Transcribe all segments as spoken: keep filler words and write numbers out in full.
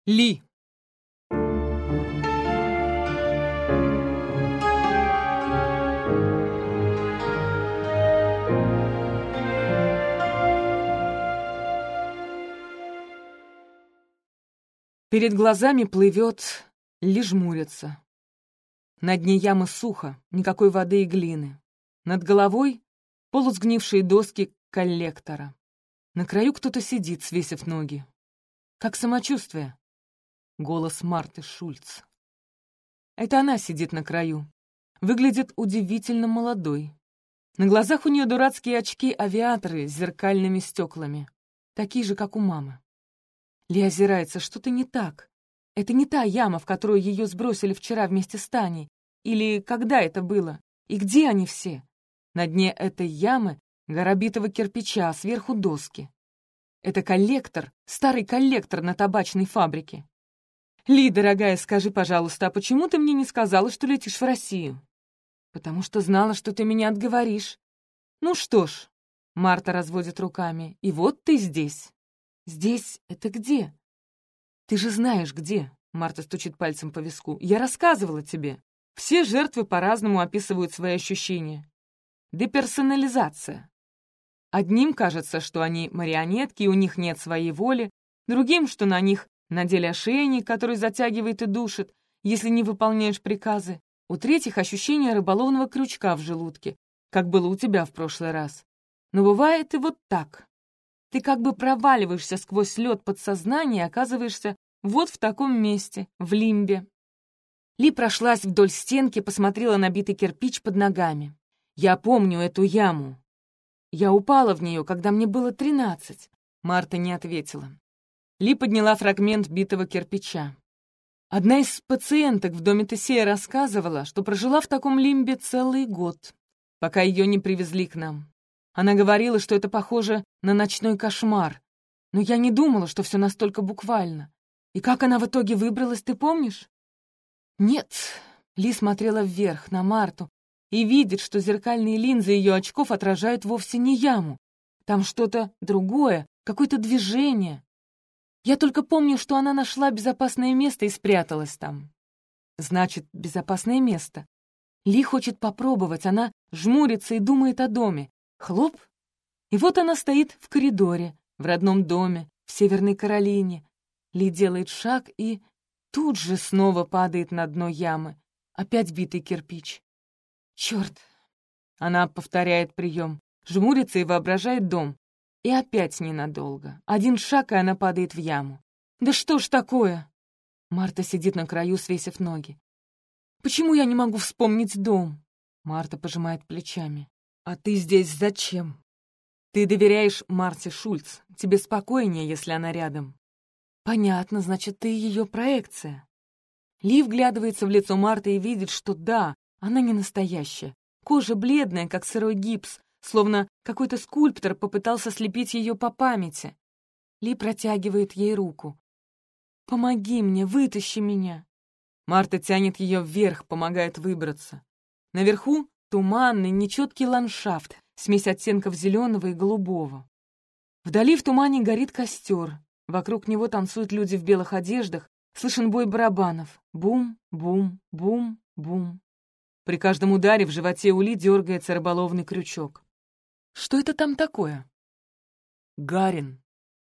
Ли. Перед глазами плывет, Ли жмурится. На дне ямы сухо, никакой воды и глины. Над головой полусгнившие доски коллектора. На краю кто-то сидит, свесив ноги. «Как самочувствие?» Голос Марты Шульц. Это она сидит на краю. Выглядит удивительно молодой. На глазах у нее дурацкие очки-авиаторы с зеркальными стеклами. Такие же, как у мамы. Ли озирается, что-то не так. Это не та яма, в которую ее сбросили вчера вместе с Таней. Или когда это было? И где они все? На дне этой ямы гора битого кирпича, а сверху доски. Это коллектор, старый коллектор на табачной фабрике. «Ли, дорогая, скажи, пожалуйста, а почему ты мне не сказала, что летишь в Россию?» «Потому что знала, что ты меня отговоришь». «Ну что ж», — Марта разводит руками, — «и вот ты здесь». «Здесь — это где?» «Ты же знаешь, где», — Марта стучит пальцем по виску. «Я рассказывала тебе. Все жертвы по-разному описывают свои ощущения. Деперсонализация. Одним кажется, что они марионетки, и у них нет своей воли, другим, что на них надели ошейник, который затягивает и душит, если не выполняешь приказы. У третьих ощущение рыболовного крючка в желудке, как было у тебя в прошлый раз. Но бывает и вот так. Ты как бы проваливаешься сквозь лед подсознания и оказываешься вот в таком месте, в лимбе». Ли прошлась вдоль стенки, посмотрела на битый кирпич под ногами. «Я помню эту яму. Я упала в нее, когда мне было тринадцать». Марта не ответила. Ли подняла фрагмент битого кирпича. Одна из пациенток в доме Тесея рассказывала, что прожила в таком лимбе целый год, пока ее не привезли к нам. Она говорила, что это похоже на ночной кошмар, но я не думала, что все настолько буквально. И как она в итоге выбралась, ты помнишь? Нет. Ли смотрела вверх, на Марту, и видит, что зеркальные линзы ее очков отражают вовсе не яму. Там что-то другое, какое-то движение. Я только помню, что она нашла безопасное место и спряталась там. Значит, безопасное место. Ли хочет попробовать, она жмурится и думает о доме. Хлоп! И вот она стоит в коридоре, в родном доме, в Северной Каролине. Ли делает шаг и тут же снова падает на дно ямы. Опять битый кирпич. Черт! Она повторяет прием, жмурится и воображает дом. И опять ненадолго. Один шаг, и она падает в яму. «Да что ж такое?» Марта сидит на краю, свесив ноги. «Почему я не могу вспомнить дом?» Марта пожимает плечами. «А ты здесь зачем?» «Ты доверяешь Марте Шульц. Тебе спокойнее, если она рядом». «Понятно, значит, ты ее проекция». Ли вглядывается в лицо Марты и видит, что да, она не настоящая. Кожа бледная, как сырой гипс, словно какой-то скульптор попытался слепить ее по памяти. Ли протягивает ей руку. «Помоги мне, вытащи меня». Марта тянет ее вверх, помогает выбраться. Наверху туманный, нечеткий ландшафт, смесь оттенков зеленого и голубого. Вдали в тумане горит костер. Вокруг него танцуют люди в белых одеждах. Слышен бой барабанов. Бум, бум, бум, бум. При каждом ударе в животе у Ли дергается рыболовный крючок. «Что это там такое?» «Гарин».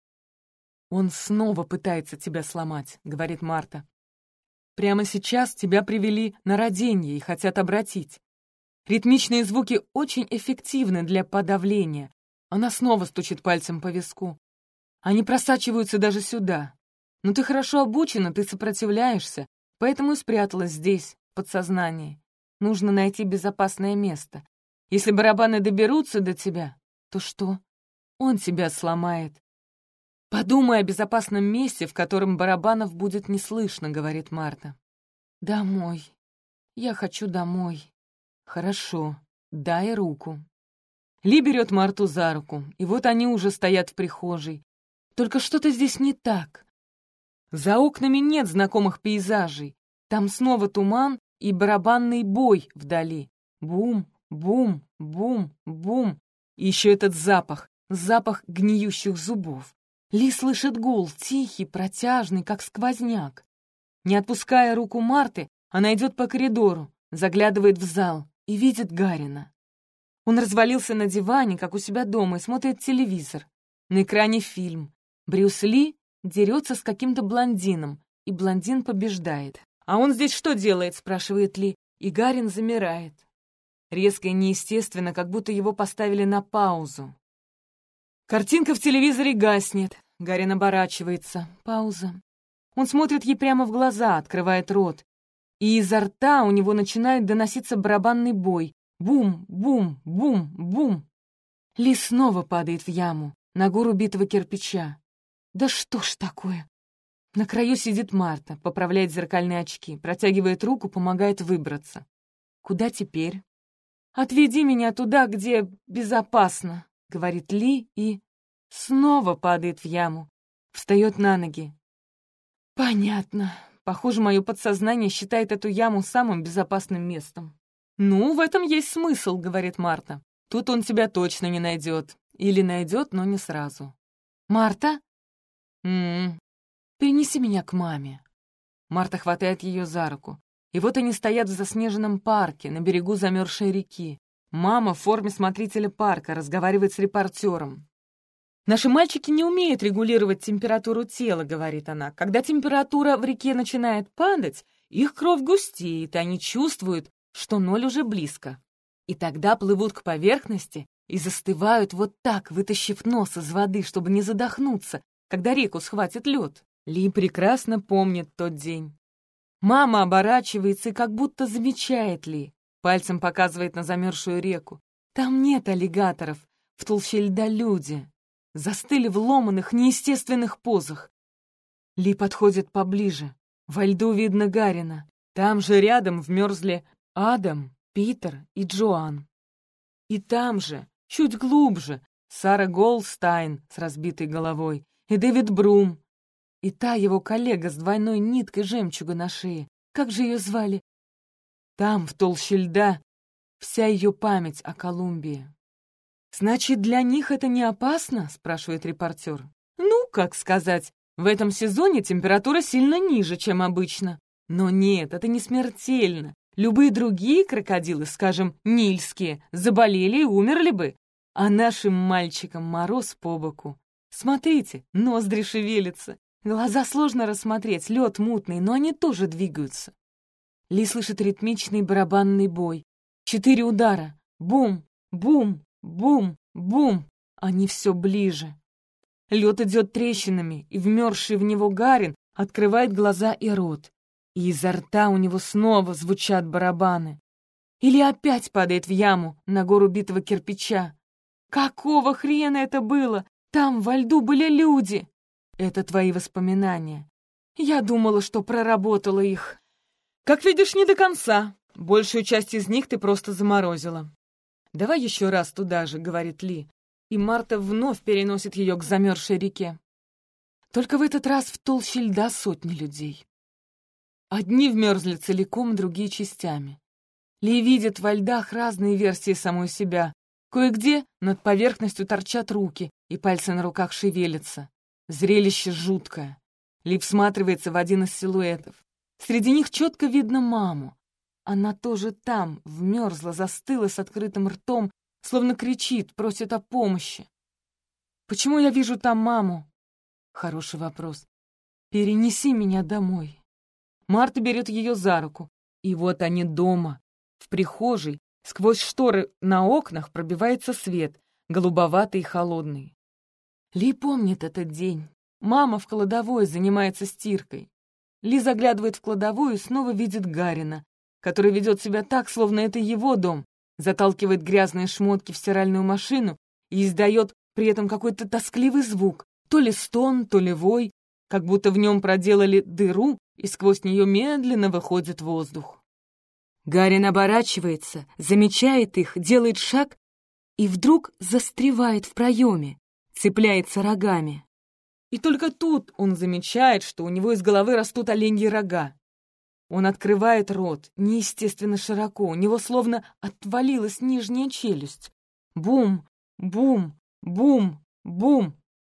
«Он снова пытается тебя сломать», — говорит Марта. «Прямо сейчас тебя привели на роденье и хотят обратить. Ритмичные звуки очень эффективны для подавления». Она снова стучит пальцем по виску. «Они просачиваются даже сюда. Но ты хорошо обучена, ты сопротивляешься, поэтому и спряталась здесь, в подсознании. Нужно найти безопасное место. Если барабаны доберутся до тебя, то что? Он тебя сломает. Подумай о безопасном месте, в котором барабанов будет не слышно», — говорит Марта. «Домой. Я хочу домой». «Хорошо. Дай руку». Ли берет Марту за руку, и вот они уже стоят в прихожей. Только что-то здесь не так. За окнами нет знакомых пейзажей. Там снова туман и барабанный бой вдали. Бум, бум, бум, бум. И еще этот запах, запах гниющих зубов. Ли слышит гул, тихий, протяжный, как сквозняк. Не отпуская руку Марты, она идет по коридору, заглядывает в зал и видит Гарина. Он развалился на диване, как у себя дома, и смотрит телевизор. На экране фильм. Брюс Ли дерется с каким-то блондином, и блондин побеждает. «А он здесь что делает?» — спрашивает Ли, и Гарин замирает. Резко и неестественно, как будто его поставили на паузу. Картинка в телевизоре гаснет. Гарин оборачивается. Пауза. Он смотрит ей прямо в глаза, открывает рот. И изо рта у него начинает доноситься барабанный бой. Бум, бум, бум, бум. Ли снова падает в яму, на гору битого кирпича. Да что ж такое? На краю сидит Марта, поправляет зеркальные очки, протягивает руку, помогает выбраться. Куда теперь? «Отведи меня туда, где безопасно», — говорит Ли и снова падает в яму, встает на ноги. Понятно. Похоже, мое подсознание считает эту яму самым безопасным местом. «Ну, в этом есть смысл», — говорит Марта. «Тут он тебя точно не найдет. Или найдет, но не сразу». «Марта?» «М-м, перенеси меня к маме». Марта хватает ее за руку. И вот они стоят в заснеженном парке, на берегу замерзшей реки. Мама в форме смотрителя парка разговаривает с репортером. «Наши мальчики не умеют регулировать температуру тела», — говорит она. «Когда температура в реке начинает падать, их кровь густеет, и они чувствуют, что ноль уже близко. И тогда плывут к поверхности и застывают вот так, вытащив нос из воды, чтобы не задохнуться, когда реку схватит лед». Ли прекрасно помнит тот день. Мама оборачивается и как будто замечает Ли. Пальцем показывает на замерзшую реку. Там нет аллигаторов, в толще льда люди. Застыли в ломаных, неестественных позах. Ли подходит поближе. Во льду видно Гарина. Там же рядом вмерзли Адам, Питер и Джоан. И там же, чуть глубже, Сара Голстайн с разбитой головой и Дэвид Брум. И та его коллега с двойной ниткой жемчуга на шее. Как же ее звали? Там, в толще льда, вся ее память о Колумбии. «Значит, для них это не опасно?» — спрашивает репортер. «Ну, как сказать, в этом сезоне температура сильно ниже, чем обычно. Но нет, это не смертельно. Любые другие крокодилы, скажем, нильские, заболели и умерли бы. А нашим мальчикам мороз по боку. Смотрите, ноздри шевелятся. Глаза сложно рассмотреть, лед мутный, но они тоже двигаются». Ли слышит ритмичный барабанный бой. Четыре удара. Бум, бум, бум, бум. Они все ближе. Лед идет трещинами, и вмерзший в него Гарин открывает глаза и рот. И изо рта у него снова звучат барабаны. Или опять падает в яму на гору битого кирпича. Какого хрена это было? Там во льду были люди. Это твои воспоминания. Я думала, что проработала их. Как видишь, не до конца. Большую часть из них ты просто заморозила. «Давай еще раз туда же», — говорит Ли. И Марта вновь переносит ее к замерзшей реке. Только в этот раз в толще льда сотни людей. Одни вмерзли целиком, другие частями. Ли видит во льдах разные версии самой себя. Кое-где над поверхностью торчат руки, и пальцы на руках шевелятся. Зрелище жуткое. Ли всматривается в один из силуэтов. Среди них четко видно маму. Она тоже там, вмерзла, застыла с открытым ртом, словно кричит, просит о помощи. Почему я вижу там маму? Хороший вопрос. Перенеси меня домой. Марта берет ее за руку. И вот они дома. В прихожей, сквозь шторы на окнах пробивается свет, голубоватый и холодный. Ли помнит этот день. Мама в кладовой занимается стиркой. Ли заглядывает в кладовую и снова видит Гарина, который ведет себя так, словно это его дом, заталкивает грязные шмотки в стиральную машину и издает при этом какой-то тоскливый звук, то ли стон, то ли вой, как будто в нем проделали дыру, и сквозь нее медленно выходит воздух. Гарин оборачивается, замечает их, делает шаг и вдруг застревает в проеме, цепляется рогами. И только тут он замечает, что у него из головы растут оленьи рога. Он открывает рот, неестественно широко, у него словно отвалилась нижняя челюсть. Бум, бум, бум, бум.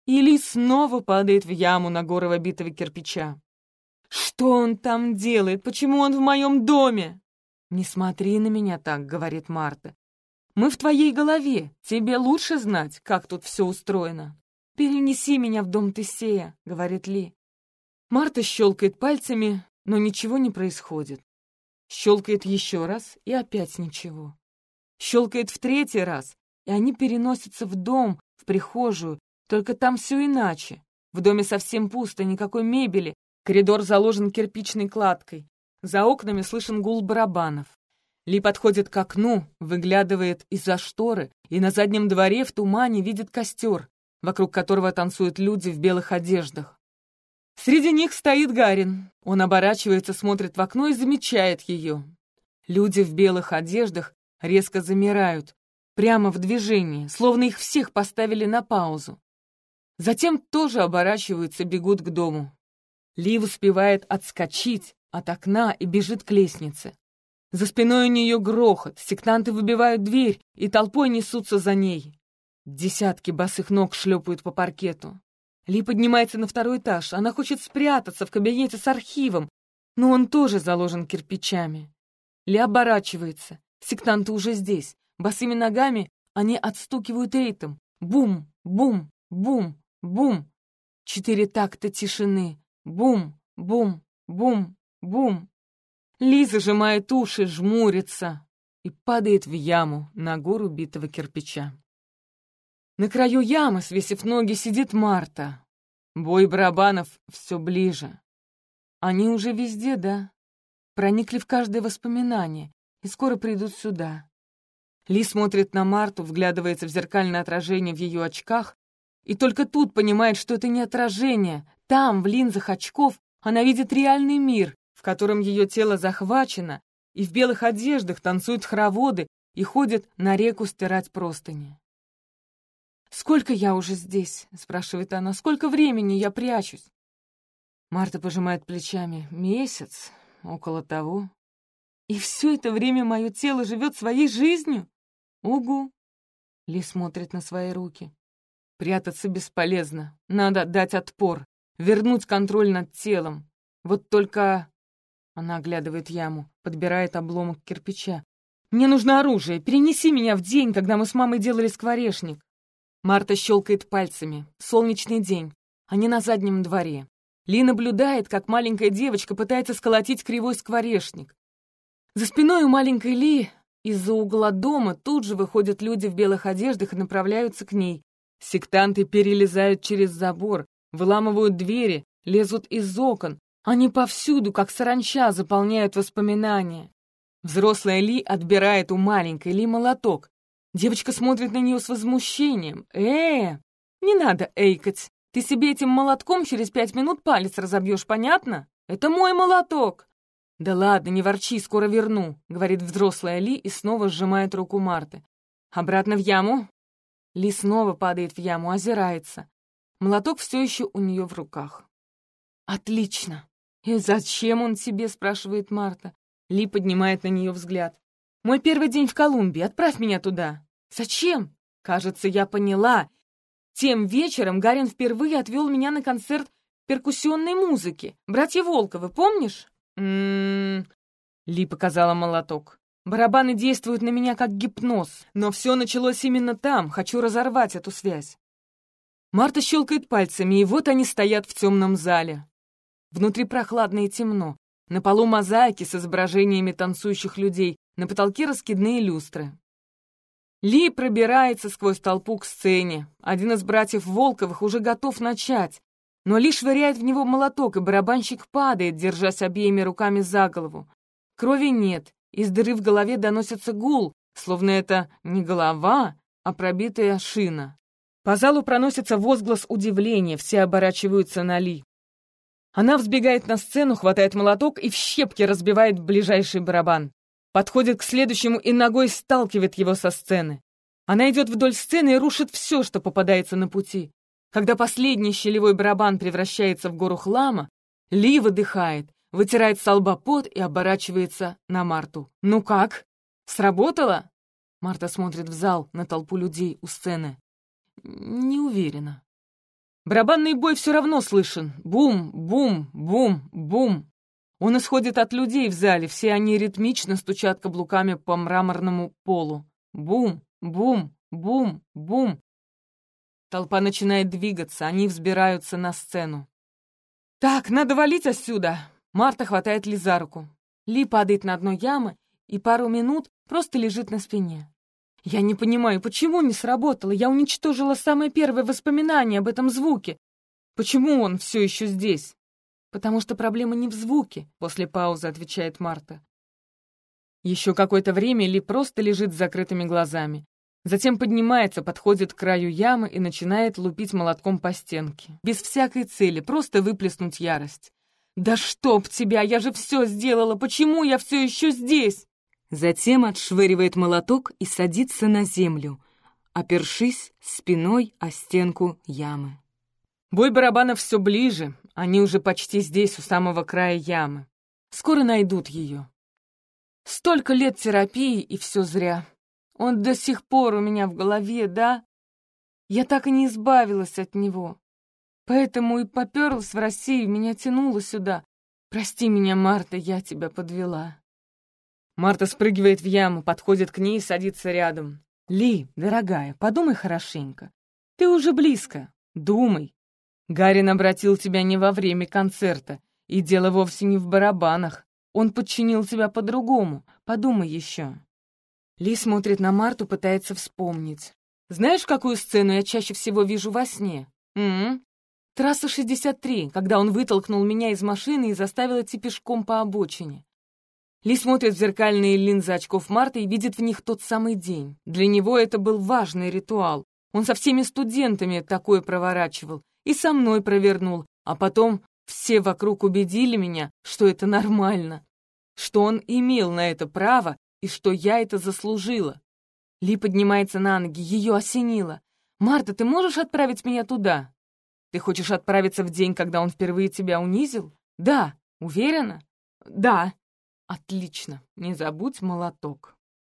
И Ли снова падает в яму на гору битого кирпича. «Что он там делает? Почему он в моем доме?» «Не смотри на меня так», — говорит Марта. «Мы в твоей голове. Тебе лучше знать, как тут все устроено». «Перенеси меня в дом Тесея», — говорит Ли. Марта щелкает пальцами, но ничего не происходит. Щелкает еще раз, и опять ничего. Щелкает в третий раз, и они переносятся в дом, в прихожую, только там все иначе. В доме совсем пусто, никакой мебели, коридор заложен кирпичной кладкой. За окнами слышен гул барабанов. Ли подходит к окну, выглядывает из-за шторы, и на заднем дворе в тумане видит костер, вокруг которого танцуют люди в белых одеждах. Среди них стоит Гарин. Он оборачивается, смотрит в окно и замечает ее. Люди в белых одеждах резко замирают, прямо в движении, словно их всех поставили на паузу. Затем тоже оборачиваются, бегут к дому. Ли успевает отскочить от окна и бежит к лестнице. За спиной у нее грохот, сектанты выбивают дверь и толпой несутся за ней. Десятки босых ног шлепают по паркету. Ли поднимается на второй этаж. Она хочет спрятаться в кабинете с архивом, но он тоже заложен кирпичами. Ли оборачивается. Сектанты уже здесь. Босыми ногами они отстукивают ритм. Бум, бум, бум, бум. Четыре такта тишины. Бум, бум, бум, бум. Ли зажимает уши, жмурится и падает в яму на гору битого кирпича. На краю ямы, свесив ноги, сидит Марта. Бой барабанов все ближе. Они уже везде, да? Проникли в каждое воспоминание и скоро придут сюда. Ли смотрит на Марту, вглядывается в зеркальное отражение в ее очках и только тут понимает, что это не отражение. Там, в линзах очков, она видит реальный мир, в котором ее тело захвачено, и в белых одеждах танцуют хороводы и ходят на реку стирать простыни. «Сколько я уже здесь?» — спрашивает она. «Сколько времени я прячусь?» Марта пожимает плечами. «Месяц, около того». «И все это время мое тело живет своей жизнью?» «Угу». Ли смотрит на свои руки. «Прятаться бесполезно. Надо дать отпор, вернуть контроль над телом. Вот только...» Она оглядывает яму, подбирает обломок кирпича. «Мне нужно оружие. Перенеси меня в день, когда мы с мамой делали скворечник». Марта щелкает пальцами. Солнечный день. Они на заднем дворе. Ли наблюдает, как маленькая девочка пытается сколотить кривой скворечник. За спиной у маленькой Ли из-за угла дома тут же выходят люди в белых одеждах и направляются к ней. Сектанты перелезают через забор, выламывают двери, лезут из окон. Они повсюду, как саранча, заполняют воспоминания. Взрослая Ли отбирает у маленькой Ли молоток. Девочка смотрит на нее с возмущением. «Э, не надо эйкать. Ты себе этим молотком через пять минут палец разобьешь, понятно? Это мой молоток!» «Да ладно, не ворчи, скоро верну», — говорит взрослая Ли и снова сжимает руку Марты. «Обратно в яму?» Ли снова падает в яму, озирается. Молоток все еще у нее в руках. «Отлично! И зачем он тебе?» — спрашивает Марта. Ли поднимает на нее взгляд. «Мой первый день в Колумбии. Отправь меня туда». «Зачем?» «Кажется, я поняла. Тем вечером Гарин впервые отвел меня на концерт перкуссионной музыки. Братья Волковы, помнишь?» «М-м-м...» Ли показала молоток. «Барабаны действуют на меня как гипноз, но все началось именно там. Хочу разорвать эту связь». Марта щелкает пальцами, и вот они стоят в темном зале. Внутри прохладно и темно. На полу мозаики с изображениями танцующих людей, на потолке раскидные люстры. Ли пробирается сквозь толпу к сцене. Один из братьев Волковых уже готов начать, но Ли швыряет в него молоток, и барабанщик падает, держась обеими руками за голову. Крови нет, из дыры в голове доносится гул, словно это не голова, а пробитая шина. По залу проносится возглас удивления, все оборачиваются на Ли. Она взбегает на сцену, хватает молоток и в щепки разбивает ближайший барабан. Подходит к следующему и ногой сталкивает его со сцены. Она идет вдоль сцены и рушит все, что попадается на пути. Когда последний щелевой барабан превращается в гору хлама, Ли выдыхает, вытирает со лба пот и оборачивается на Марту. «Ну как? Сработало?» Марта смотрит в зал на толпу людей у сцены. «Не уверена». Барабанный бой все равно слышен. Бум, бум, бум, бум. Он исходит от людей в зале, все они ритмично стучат каблуками по мраморному полу. Бум, бум, бум, бум. Толпа начинает двигаться, они взбираются на сцену. «Так, надо валить отсюда!» Марта хватает Ли за руку. Ли падает на дно ямы и пару минут просто лежит на спине. Я не понимаю, почему не сработало? Я уничтожила самое первое воспоминание об этом звуке. Почему он все еще здесь? Потому что проблема не в звуке, после паузы отвечает Марта. Еще какое-то время Ли просто лежит с закрытыми глазами. Затем поднимается, подходит к краю ямы и начинает лупить молотком по стенке. Без всякой цели, просто выплеснуть ярость. «Да чтоб тебя! Я же все сделала! Почему я все еще здесь?» Затем отшвыривает молоток и садится на землю, опершись спиной о стенку ямы. Бой барабанов все ближе, они уже почти здесь, у самого края ямы. Скоро найдут ее. Столько лет терапии, и все зря. Он до сих пор у меня в голове, да? Я так и не избавилась от него. Поэтому и поперлась в Россию, меня тянуло сюда. Прости меня, Марта, я тебя подвела. Марта спрыгивает в яму, подходит к ней и садится рядом. «Ли, дорогая, подумай хорошенько. Ты уже близко. Думай. Гарин обратил тебя не во время концерта, и дело вовсе не в барабанах. Он подчинил тебя по-другому. Подумай еще». Ли смотрит на Марту, пытается вспомнить. «Знаешь, какую сцену я чаще всего вижу во сне? М-м? Трасса шестьдесят три, когда он вытолкнул меня из машины и заставил идти пешком по обочине». Ли смотрит в зеркальные линзы очков Марты и видит в них тот самый день. Для него это был важный ритуал. Он со всеми студентами такое проворачивал и со мной провернул, а потом все вокруг убедили меня, что это нормально, что он имел на это право и что я это заслужила. Ли поднимается на ноги, ее осенило. «Марта, ты можешь отправить меня туда? Ты хочешь отправиться в день, когда он впервые тебя унизил? Да. Уверена? Да. Отлично. Не забудь молоток».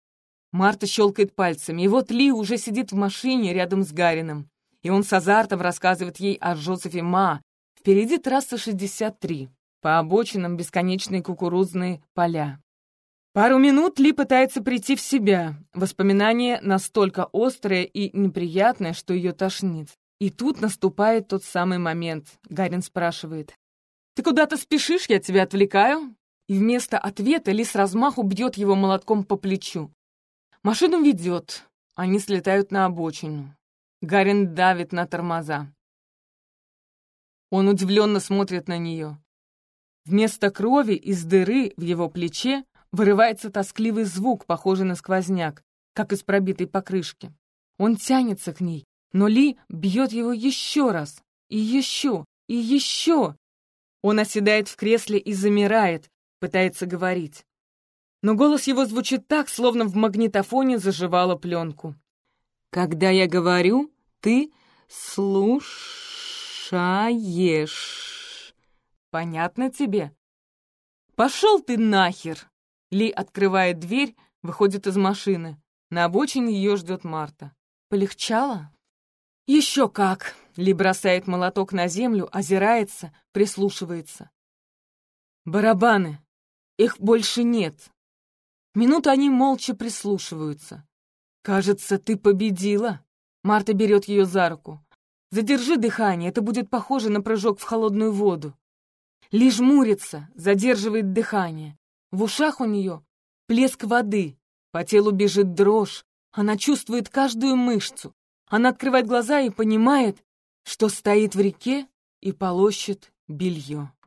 Марта щелкает пальцами, и вот Ли уже сидит в машине рядом с Гарином, и он с азартом рассказывает ей о Жозефе Ма. Впереди трасса шестьдесят три, по обочинам бесконечные кукурузные поля. Пару минут Ли пытается прийти в себя. Воспоминание настолько острое и неприятное, что ее тошнит. И тут наступает тот самый момент. Гарин спрашивает: «Ты куда-то спешишь? Я тебя отвлекаю?» И вместо ответа Ли с размаху бьет его молотком по плечу. Машину ведет. Они слетают на обочину. Гарин давит на тормоза. Он удивленно смотрит на нее. Вместо крови из дыры в его плече вырывается тоскливый звук, похожий на сквозняк, как из пробитой покрышки. Он тянется к ней, но Ли бьет его еще раз, и еще, и еще. Он оседает в кресле и замирает, пытается говорить. Но голос его звучит так, словно в магнитофоне заживала пленку. «Когда я говорю, ты слушаешь. Понятно тебе? Пошел ты нахер!» Ли открывает дверь, выходит из машины. На обочине ее ждет Марта. «Полегчало?» «Еще как!» Ли бросает молоток на землю, озирается, прислушивается. «Барабаны! Их больше нет!» Минуту они молча прислушиваются. «Кажется, ты победила!» Марта берет ее за руку. «Задержи дыхание, это будет похоже на прыжок в холодную воду». Ли жмурится, задерживает дыхание. В ушах у нее плеск воды, по телу бежит дрожь, она чувствует каждую мышцу. Она открывает глаза и понимает, что стоит в реке и полощет белье.